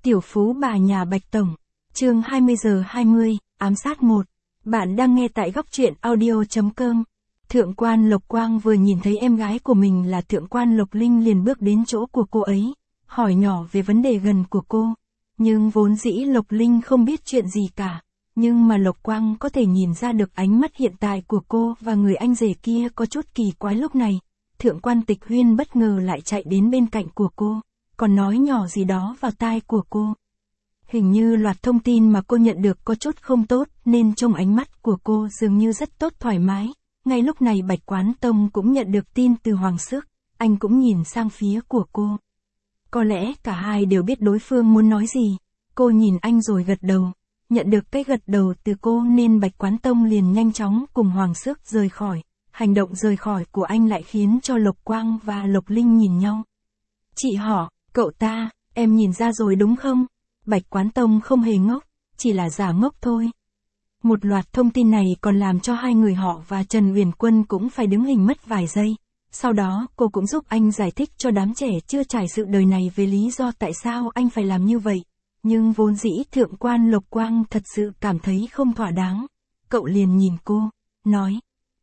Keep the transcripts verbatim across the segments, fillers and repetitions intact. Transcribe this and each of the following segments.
Tiểu phú bà nhà Bạch Tổng. Chương hai mươi giờ hai mươi, ám sát một. Bạn đang nghe tại góc truyện audio chấm com. Thượng quan Lộc Quang vừa nhìn thấy em gái của mình là Thượng quan Lộc Linh liền bước đến chỗ của cô ấy, hỏi nhỏ về vấn đề gần của cô. Nhưng vốn dĩ Lộc Linh không biết chuyện gì cả. Nhưng mà Lộc Quang có thể nhìn ra được ánh mắt hiện tại của cô và người anh rể kia có chút kỳ quái lúc này. Thượng quan Tịch Huyên bất ngờ lại chạy đến bên cạnh của cô, còn nói nhỏ gì đó vào tai của cô. Hình như loạt thông tin mà cô nhận được có chút không tốt nên trong ánh mắt của cô dường như rất tốt thoải mái. Ngay lúc này Bạch Quán Tông cũng nhận được tin từ Hoàng Xước, anh cũng nhìn sang phía của cô. Có lẽ cả hai đều biết đối phương muốn nói gì. Cô nhìn anh rồi gật đầu. Nhận được cái gật đầu từ cô nên Bạch Quán Tông liền nhanh chóng cùng Hoàng Xước rời khỏi. Hành động rời khỏi của anh lại khiến cho Lộc Quang và Lộc Linh nhìn nhau. Chị họ, cậu ta, em nhìn ra rồi đúng không? Bạch Quán Tông không hề ngốc, chỉ là giả ngốc thôi. Một loạt thông tin này còn làm cho hai người họ và Trần Uyển Quân cũng phải đứng hình mất vài giây. Sau đó cô cũng giúp anh giải thích cho đám trẻ chưa trải sự đời này về lý do tại sao anh phải làm như vậy. Nhưng vốn dĩ Thượng quan Lộc Quang thật sự cảm thấy không thỏa đáng. Cậu liền nhìn cô, nói.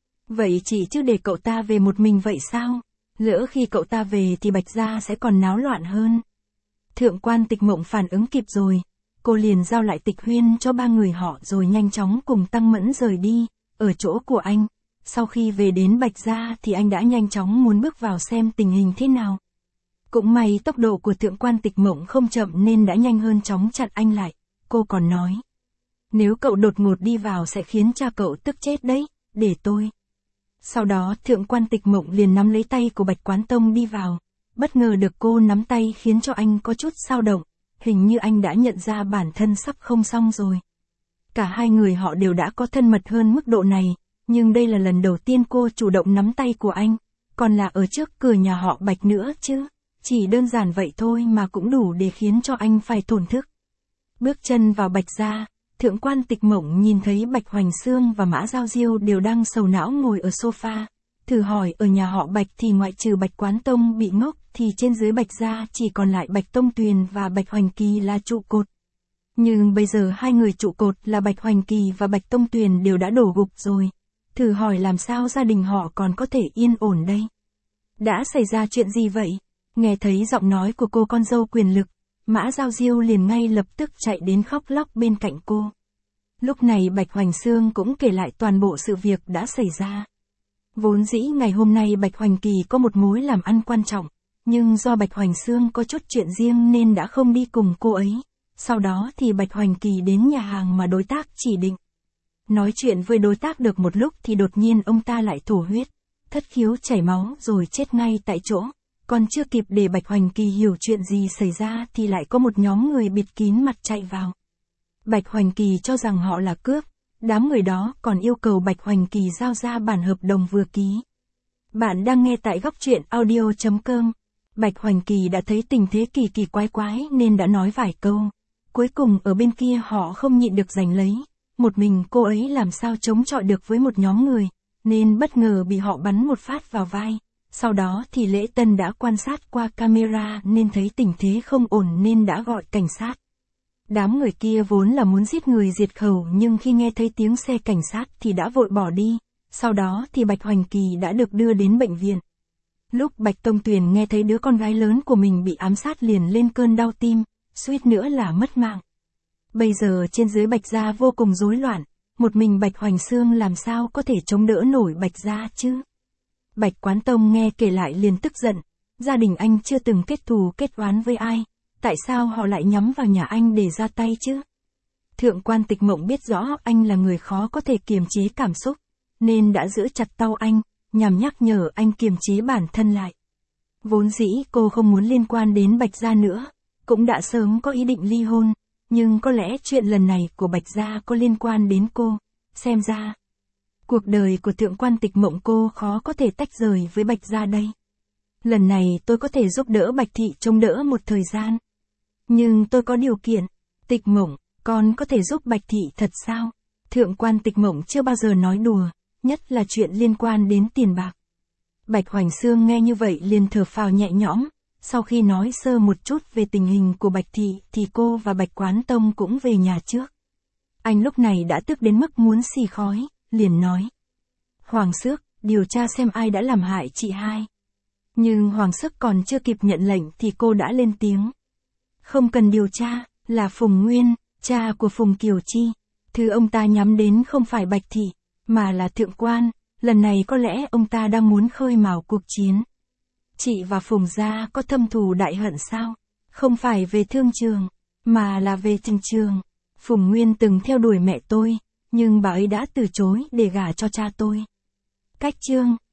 Vậy chỉ chứ để cậu ta về một mình vậy sao? Lỡ khi cậu ta về thì Bạch Gia sẽ còn náo loạn hơn. Thượng quan Tịch Mộng phản ứng kịp rồi. Cô liền giao lại Tịch Huyên cho ba người họ rồi nhanh chóng cùng Tăng Mẫn rời đi, ở chỗ của anh. Sau khi về đến Bạch Gia thì anh đã nhanh chóng muốn bước vào xem tình hình thế nào. Cũng may tốc độ của Thượng quan Tịch Mộng không chậm nên đã nhanh hơn chóng chặn anh lại. Cô còn nói. Nếu cậu đột ngột đi vào sẽ khiến cha cậu tức chết đấy, để tôi. Sau đó Thượng quan Tịch Mộng liền nắm lấy tay của Bạch Quán Tông đi vào. Bất ngờ được cô nắm tay khiến cho anh có chút xao động. Hình như anh đã nhận ra bản thân sắp không xong rồi. Cả hai người họ đều đã có thân mật hơn mức độ này. Nhưng đây là lần đầu tiên cô chủ động nắm tay của anh. Còn là ở trước cửa nhà họ Bạch nữa chứ. Chỉ đơn giản vậy thôi mà cũng đủ để khiến cho anh phải thổn thức. Bước chân vào Bạch Gia, Thượng quan Tịch Mộng nhìn thấy Bạch Hoành Xương và Mã Giao Diêu đều đang sầu não ngồi ở sofa. Thử hỏi ở nhà họ Bạch thì ngoại trừ Bạch Quán Tông bị ngốc thì trên dưới Bạch Gia chỉ còn lại Bạch Tông Tuyền và Bạch Hoành Kỳ là trụ cột. Nhưng bây giờ hai người trụ cột là Bạch Hoành Kỳ và Bạch Tông Tuyền đều đã đổ gục rồi. Thử hỏi làm sao gia đình họ còn có thể yên ổn đây? Đã xảy ra chuyện gì vậy? Nghe thấy giọng nói của cô con dâu quyền lực, Mã Giao Diêu liền ngay lập tức chạy đến khóc lóc bên cạnh cô. Lúc này Bạch Hoành Xương cũng kể lại toàn bộ sự việc đã xảy ra. Vốn dĩ ngày hôm nay Bạch Hoành Kỳ có một mối làm ăn quan trọng, nhưng do Bạch Hoành Xương có chút chuyện riêng nên đã không đi cùng cô ấy. Sau đó thì Bạch Hoành Kỳ đến nhà hàng mà đối tác chỉ định. Nói chuyện với đối tác được một lúc thì đột nhiên ông ta lại thổ huyết, thất khiếu chảy máu rồi chết ngay tại chỗ. Còn chưa kịp để Bạch Hoành Kỳ hiểu chuyện gì xảy ra thì lại có một nhóm người bịt kín mặt chạy vào. Bạch Hoành Kỳ cho rằng họ là cướp, đám người đó còn yêu cầu Bạch Hoành Kỳ giao ra bản hợp đồng vừa ký. Bạn đang nghe tại góc truyện audio chấm com. Bạch Hoành Kỳ đã thấy tình thế kỳ kỳ quái quái nên đã nói vài câu. Cuối cùng ở bên kia họ không nhịn được giành lấy. Một mình cô ấy làm sao chống chọi được với một nhóm người, nên bất ngờ bị họ bắn một phát vào vai. Sau đó thì Lễ Tân đã quan sát qua camera nên thấy tình thế không ổn nên đã gọi cảnh sát. Đám người kia vốn là muốn giết người diệt khẩu nhưng khi nghe thấy tiếng xe cảnh sát thì đã vội bỏ đi. Sau đó thì Bạch Hoành Kỳ đã được đưa đến bệnh viện. Lúc Bạch Tông Tuyền nghe thấy đứa con gái lớn của mình bị ám sát liền lên cơn đau tim, suýt nữa là mất mạng. Bây giờ trên dưới Bạch Gia vô cùng rối loạn, một mình Bạch Hoành Xương làm sao có thể chống đỡ nổi Bạch Gia chứ? Bạch Quán Tông nghe kể lại liền tức giận, gia đình anh chưa từng kết thù kết oán với ai, tại sao họ lại nhắm vào nhà anh để ra tay chứ? Thượng quan Tịch Mộng biết rõ anh là người khó có thể kiềm chế cảm xúc, nên đã giữ chặt tay anh, nhằm nhắc nhở anh kiềm chế bản thân lại. Vốn dĩ cô không muốn liên quan đến Bạch Gia nữa, cũng đã sớm có ý định ly hôn, nhưng có lẽ chuyện lần này của Bạch Gia có liên quan đến cô, xem ra. Cuộc đời của Thượng quan Tịch Mộng cô khó có thể tách rời với Bạch Gia đây. Lần này tôi có thể giúp đỡ Bạch Thị chống đỡ một thời gian. Nhưng tôi có điều kiện. Tịch Mộng, con có thể giúp Bạch Thị thật sao? Thượng quan Tịch Mộng chưa bao giờ nói đùa, nhất là chuyện liên quan đến tiền bạc. Bạch Hoành Xương nghe như vậy liền thở phào nhẹ nhõm, Sau khi nói sơ một chút về tình hình của Bạch Thị thì cô và Bạch Quán Tông cũng về nhà trước. Anh lúc này đã tức đến mức muốn xì khói, liền nói. Hoàng Xước, điều tra xem ai đã làm hại chị hai. Nhưng Hoàng Xước còn chưa kịp nhận lệnh thì cô đã lên tiếng. Không cần điều tra, là Phùng Nguyên, cha của Phùng Kiều Chi. Thứ ông ta nhắm đến không phải Bạch Thị, mà là Thượng Quan, lần này có lẽ ông ta đang muốn khơi mào cuộc chiến. Chị và Phùng gia có thâm thù đại hận sao? Không phải về thương trường, mà là về tình trường. Phùng Nguyên từng theo đuổi mẹ tôi, nhưng bà ấy đã từ chối để gả cho cha tôi. Cách chương,